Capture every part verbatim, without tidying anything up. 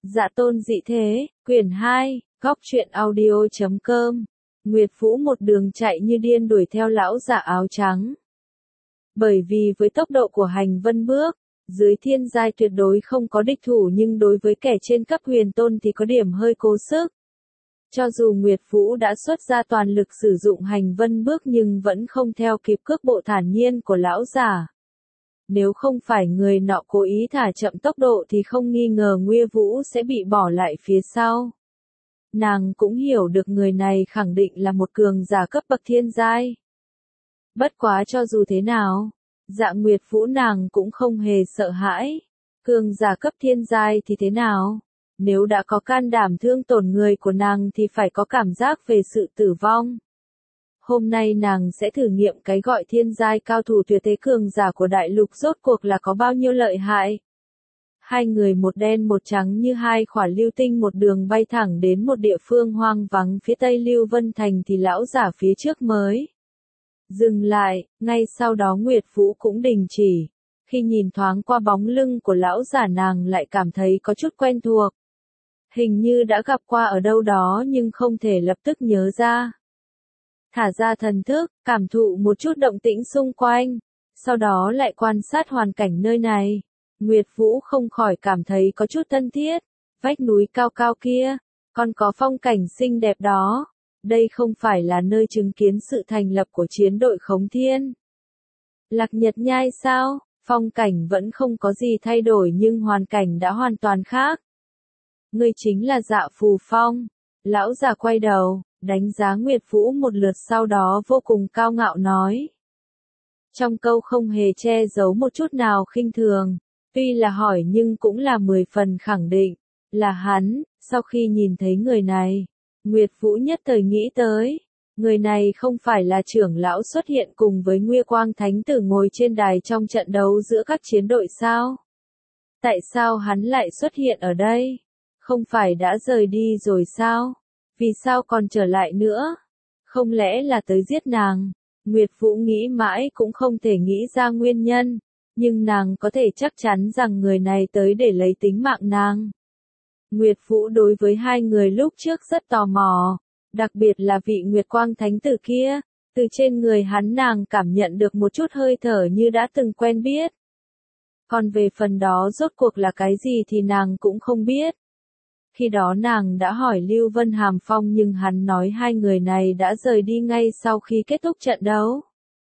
Dạ tôn dị thế, quyển hai, góc truyện audio.com. Nguyệt Vũ một đường chạy như điên đuổi theo lão giả áo trắng. Bởi vì với tốc độ của hành vân bước, dưới thiên giai tuyệt đối không có địch thủ, nhưng đối với kẻ trên cấp huyền tôn thì có điểm hơi cố sức. Cho dù Nguyệt Vũ đã xuất ra toàn lực sử dụng hành vân bước nhưng vẫn không theo kịp cước bộ thản nhiên của lão giả. Nếu không phải người nọ cố ý thả chậm tốc độ thì không nghi ngờ Nguyệt Vũ sẽ bị bỏ lại phía sau. Nàng cũng hiểu được người này khẳng định là một cường giả cấp bậc thiên giai. Bất quá cho dù thế nào, Dạ Nguyệt Vũ nàng cũng không hề sợ hãi. Cường giả cấp thiên giai thì thế nào? Nếu đã có can đảm thương tổn người của nàng thì phải có cảm giác về sự tử vong. Hôm nay nàng sẽ thử nghiệm cái gọi thiên giai cao thủ tuyệt thế cường giả của đại lục rốt cuộc là có bao nhiêu lợi hại. Hai người một đen một trắng như hai khỏa lưu tinh một đường bay thẳng đến một địa phương hoang vắng phía tây Lưu Vân Thành thì lão giả phía trước mới dừng lại, ngay sau đó Nguyệt Vũ cũng đình chỉ. Khi nhìn thoáng qua bóng lưng của lão giả nàng lại cảm thấy có chút quen thuộc. Hình như đã gặp qua ở đâu đó nhưng không thể lập tức nhớ ra. Thả ra thần thức, cảm thụ một chút động tĩnh xung quanh, sau đó lại quan sát hoàn cảnh nơi này. Nguyệt Vũ không khỏi cảm thấy có chút thân thiết, vách núi cao cao kia, còn có phong cảnh xinh đẹp đó. Đây không phải là nơi chứng kiến sự thành lập của chiến đội Khống Thiên Lạc Nhật Nhai sao? Phong cảnh vẫn không có gì thay đổi nhưng hoàn cảnh đã hoàn toàn khác. Ngươi chính là Dạ Phù Phong. Lão già quay đầu, đánh giá Nguyệt Vũ một lượt sau đó vô cùng cao ngạo nói. Trong câu không hề che giấu một chút nào khinh thường, tuy là hỏi nhưng cũng là mười phần khẳng định, là hắn. Sau khi nhìn thấy người này, Nguyệt Vũ nhất thời nghĩ tới, người này không phải là trưởng lão xuất hiện cùng với Nguyên Quang Thánh Tử ngồi trên đài trong trận đấu giữa các chiến đội sao? Tại sao hắn lại xuất hiện ở đây? Không phải đã rời đi rồi sao? Vì sao còn trở lại nữa? Không lẽ là tới giết nàng? Nguyệt Vũ nghĩ mãi cũng không thể nghĩ ra nguyên nhân, nhưng nàng có thể chắc chắn rằng người này tới để lấy tính mạng nàng. Nguyệt Vũ đối với hai người lúc trước rất tò mò, đặc biệt là vị Nguyệt Quang Thánh Tử kia, từ trên người hắn nàng cảm nhận được một chút hơi thở như đã từng quen biết. Còn về phần đó rốt cuộc là cái gì thì nàng cũng không biết. Khi đó nàng đã hỏi Lưu Vân Hàm Phong nhưng hắn nói hai người này đã rời đi ngay sau khi kết thúc trận đấu.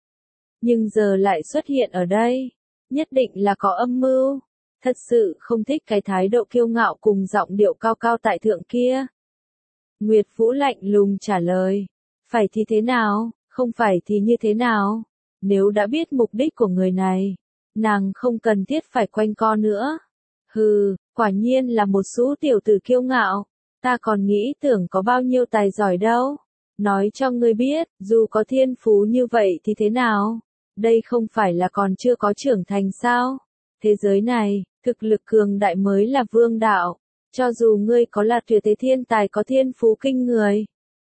Nhưng giờ lại xuất hiện ở đây, nhất định là có âm mưu. Thật sự không thích cái thái độ kiêu ngạo cùng giọng điệu cao cao tại thượng kia. Nguyệt Vũ lạnh lùng trả lời. Phải thì thế nào, không phải thì như thế nào? Nếu đã biết mục đích của người này, nàng không cần thiết phải quanh co nữa. Hừ, quả nhiên là một số tiểu tử kiêu ngạo. Ta còn nghĩ tưởng có bao nhiêu tài giỏi đâu. Nói cho ngươi biết, dù có thiên phú như vậy thì thế nào? Đây không phải là còn chưa có trưởng thành sao? Thế giới này, thực lực cường đại mới là vương đạo. Cho dù ngươi có là tuyệt thế thiên tài có thiên phú kinh người,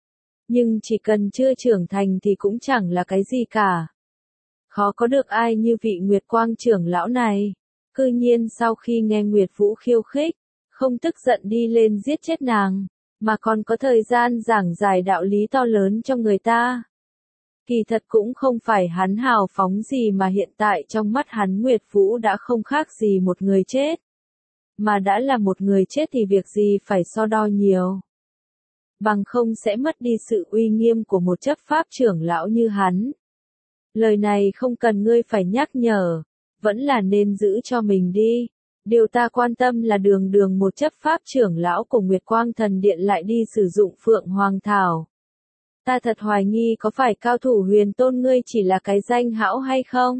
nhưng chỉ cần chưa trưởng thành thì cũng chẳng là cái gì cả. Khó có được ai như vị Nguyệt Quang trưởng lão này. Cư nhiên sau khi nghe Nguyệt Vũ khiêu khích, không tức giận đi lên giết chết nàng, mà còn có thời gian giảng giải đạo lý to lớn cho người ta. Kỳ thật cũng không phải hắn hào phóng gì mà hiện tại trong mắt hắn Nguyệt Vũ đã không khác gì một người chết. Mà đã là một người chết thì việc gì phải so đo nhiều. Bằng không sẽ mất đi sự uy nghiêm của một chấp pháp trưởng lão như hắn. Lời này không cần ngươi phải nhắc nhở, vẫn là nên giữ cho mình đi. Điều ta quan tâm là đường đường một chấp pháp trưởng lão của Nguyệt Quang Thần Điện lại đi sử dụng Phượng Hoàng Thảo. Ta thật hoài nghi có phải cao thủ huyền tôn ngươi chỉ là cái danh hão hay không?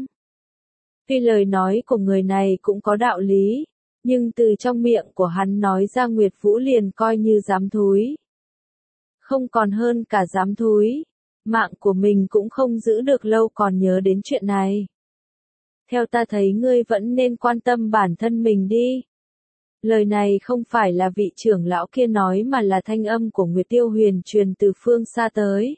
Tuy lời nói của người này cũng có đạo lý, nhưng từ trong miệng của hắn nói ra Nguyệt Vũ liền coi như dám thúi. Không còn hơn cả dám thúi, mạng của mình cũng không giữ được lâu còn nhớ đến chuyện này. Theo ta thấy ngươi vẫn nên quan tâm bản thân mình đi. Lời này không phải là vị trưởng lão kia nói mà là thanh âm của Nguyệt Tiêu Huyền truyền từ phương xa tới.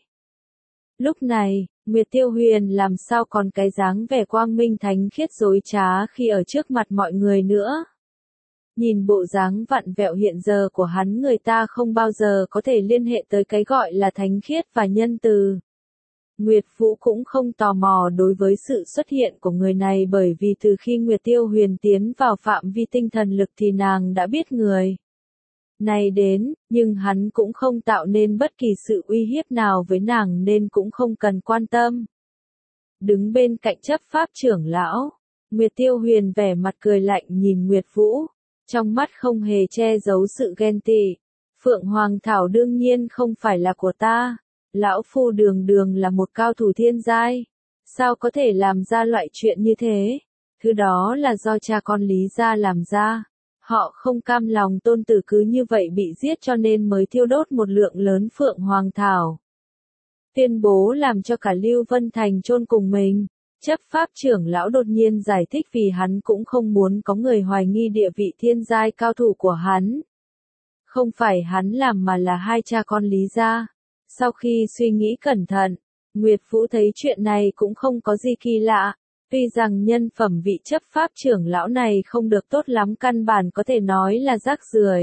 Lúc này, Nguyệt Tiêu Huyền làm sao còn cái dáng vẻ quang minh thánh khiết dối trá khi ở trước mặt mọi người nữa. Nhìn bộ dáng vặn vẹo hiện giờ của hắn, người ta không bao giờ có thể liên hệ tới cái gọi là thánh khiết và nhân từ. Nguyệt Vũ cũng không tò mò đối với sự xuất hiện của người này, bởi vì từ khi Nguyệt Tiêu Huyền tiến vào phạm vi tinh thần lực thì nàng đã biết người này đến, nhưng hắn cũng không tạo nên bất kỳ sự uy hiếp nào với nàng nên cũng không cần quan tâm. Đứng bên cạnh chấp pháp trưởng lão, Nguyệt Tiêu Huyền vẻ mặt cười lạnh nhìn Nguyệt Vũ, trong mắt không hề che giấu sự ghen tị. Phượng Hoàng Thảo đương nhiên không phải là của ta. Lão Phu đường đường là một cao thủ thiên giai. Sao có thể làm ra loại chuyện như thế? Thứ đó là do cha con Lý gia làm ra. Họ không cam lòng tôn tử cứ như vậy bị giết cho nên mới thiêu đốt một lượng lớn Phượng Hoàng Thảo. Tuyên bố làm cho cả Lưu Vân Thành chôn cùng mình. Chấp pháp trưởng lão đột nhiên giải thích vì hắn cũng không muốn có người hoài nghi địa vị thiên giai cao thủ của hắn. Không phải hắn làm mà là hai cha con Lý gia. Sau khi suy nghĩ cẩn thận, Nguyệt Vũ thấy chuyện này cũng không có gì kỳ lạ. Tuy rằng nhân phẩm vị chấp pháp trưởng lão này không được tốt lắm, căn bản có thể nói là rác rưởi.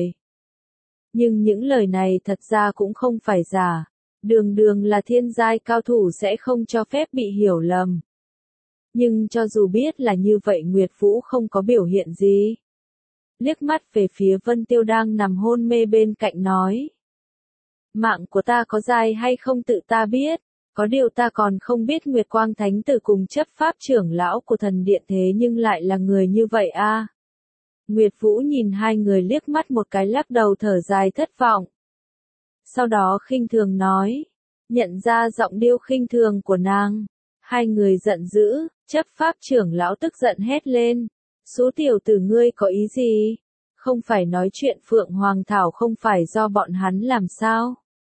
Nhưng những lời này thật ra cũng không phải giả. Đường đường là thiên giai cao thủ sẽ không cho phép bị hiểu lầm. Nhưng cho dù biết là như vậy, Nguyệt Vũ không có biểu hiện gì. Liếc mắt về phía Vân Tiêu đang nằm hôn mê bên cạnh nói. Mạng của ta có dài hay không tự ta biết, có điều ta còn không biết Nguyệt Quang Thánh Tử cùng chấp pháp trưởng lão của thần điện thế nhưng lại là người như vậy a. À. Nguyệt Vũ nhìn hai người liếc mắt một cái, lắc đầu thở dài thất vọng. Sau đó khinh thường nói, nhận ra giọng điệu khinh thường của nàng. Hai người giận dữ, chấp pháp trưởng lão tức giận hét lên. Số tiểu tử ngươi có ý gì? Không phải nói chuyện Phượng Hoàng Thảo không phải do bọn hắn làm sao?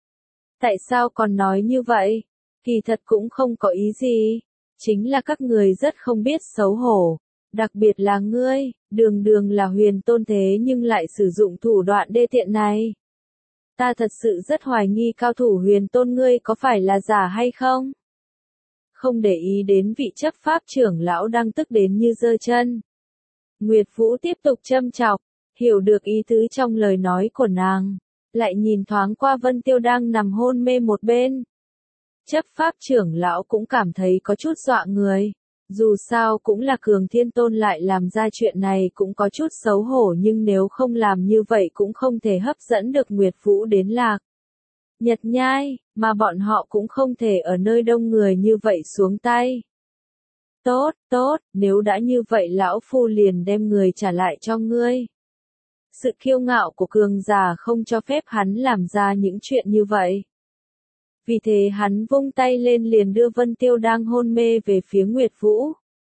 Tại sao còn nói như vậy? Kỳ thật cũng không có ý gì. Chính là các người rất không biết xấu hổ. Đặc biệt là ngươi, đường đường là huyền tôn thế nhưng lại sử dụng thủ đoạn đê tiện này. Ta thật sự rất hoài nghi cao thủ huyền tôn ngươi có phải là giả hay không? Không để ý đến vị chấp pháp trưởng lão đang tức đến như giơ chân. Nguyệt Vũ tiếp tục châm chọc, hiểu được ý tứ trong lời nói của nàng, lại nhìn thoáng qua Vân Tiêu đang nằm hôn mê một bên. Chấp pháp trưởng lão cũng cảm thấy có chút dọa người, dù sao cũng là Cường Thiên Tôn lại làm ra chuyện này cũng có chút xấu hổ, nhưng nếu không làm như vậy cũng không thể hấp dẫn được Nguyệt Vũ đến Lạc Nhật Nhai, mà bọn họ cũng không thể ở nơi đông người như vậy xuống tay. Tốt, tốt, nếu đã như vậy lão phu liền đem người trả lại cho ngươi. Sự kiêu ngạo của cường giả không cho phép hắn làm ra những chuyện như vậy. Vì thế hắn vung tay lên liền đưa Vân Tiêu đang hôn mê về phía Nguyệt Vũ.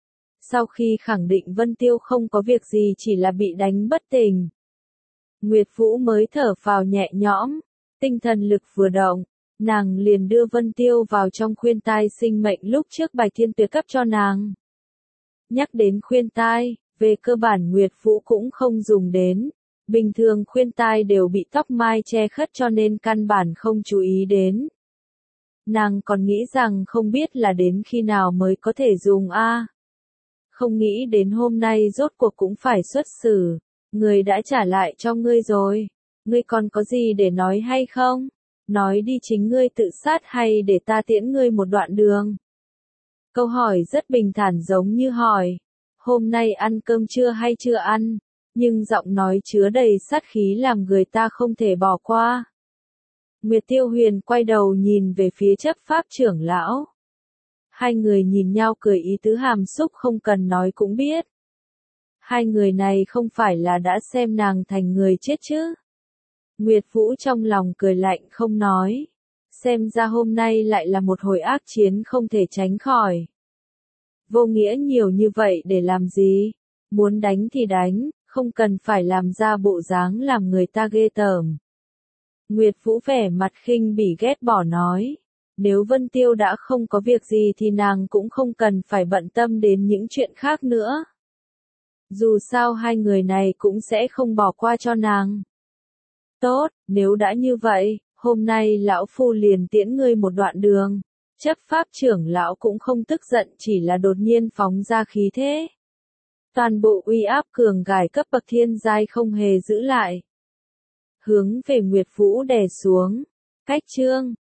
Sau khi khẳng định Vân Tiêu không có việc gì, chỉ là bị đánh bất tỉnh, Nguyệt Vũ mới thở phào nhẹ nhõm, tinh thần lực vừa động, nàng liền đưa Vân Tiêu vào trong khuyên tai sinh mệnh lúc trước Bạch Thiên Tuyệt cấp cho nàng. Nhắc đến khuyên tai, về cơ bản Nguyệt Vũ cũng không dùng đến. Bình thường khuyên tai đều bị tóc mai che khuất cho nên căn bản không chú ý đến. Nàng còn nghĩ rằng không biết là đến khi nào mới có thể dùng a. À. Không nghĩ đến hôm nay rốt cuộc cũng phải xuất xử. Người đã trả lại cho ngươi rồi. Ngươi còn có gì để nói hay không? Nói đi, chính ngươi tự sát hay để ta tiễn ngươi một đoạn đường? Câu hỏi rất bình thản, giống như hỏi, hôm nay ăn cơm chưa hay chưa ăn? Nhưng giọng nói chứa đầy sát khí làm người ta không thể bỏ qua. Nguyệt Tiêu Huyền quay đầu nhìn về phía chấp pháp trưởng lão. Hai người nhìn nhau cười, ý tứ hàm xúc không cần nói cũng biết. Hai người này không phải là đã xem nàng thành người chết chứ? Nguyệt Vũ trong lòng cười lạnh không nói. Xem ra hôm nay lại là một hồi ác chiến không thể tránh khỏi. Vô nghĩa nhiều như vậy để làm gì? Muốn đánh thì đánh, không cần phải làm ra bộ dáng làm người ta ghê tởm. Nguyệt Vũ vẻ mặt khinh bỉ ghét bỏ nói. Nếu Vân Tiêu đã không có việc gì thì nàng cũng không cần phải bận tâm đến những chuyện khác nữa. Dù sao hai người này cũng sẽ không bỏ qua cho nàng. Tốt, nếu đã như vậy, hôm nay lão phu liền tiễn ngươi một đoạn đường. Chấp pháp trưởng lão cũng không tức giận, chỉ là đột nhiên phóng ra khí thế. Toàn bộ uy áp cường gài cấp bậc thiên giai không hề giữ lại. Hướng về Nguyệt Vũ đè xuống. Cách chương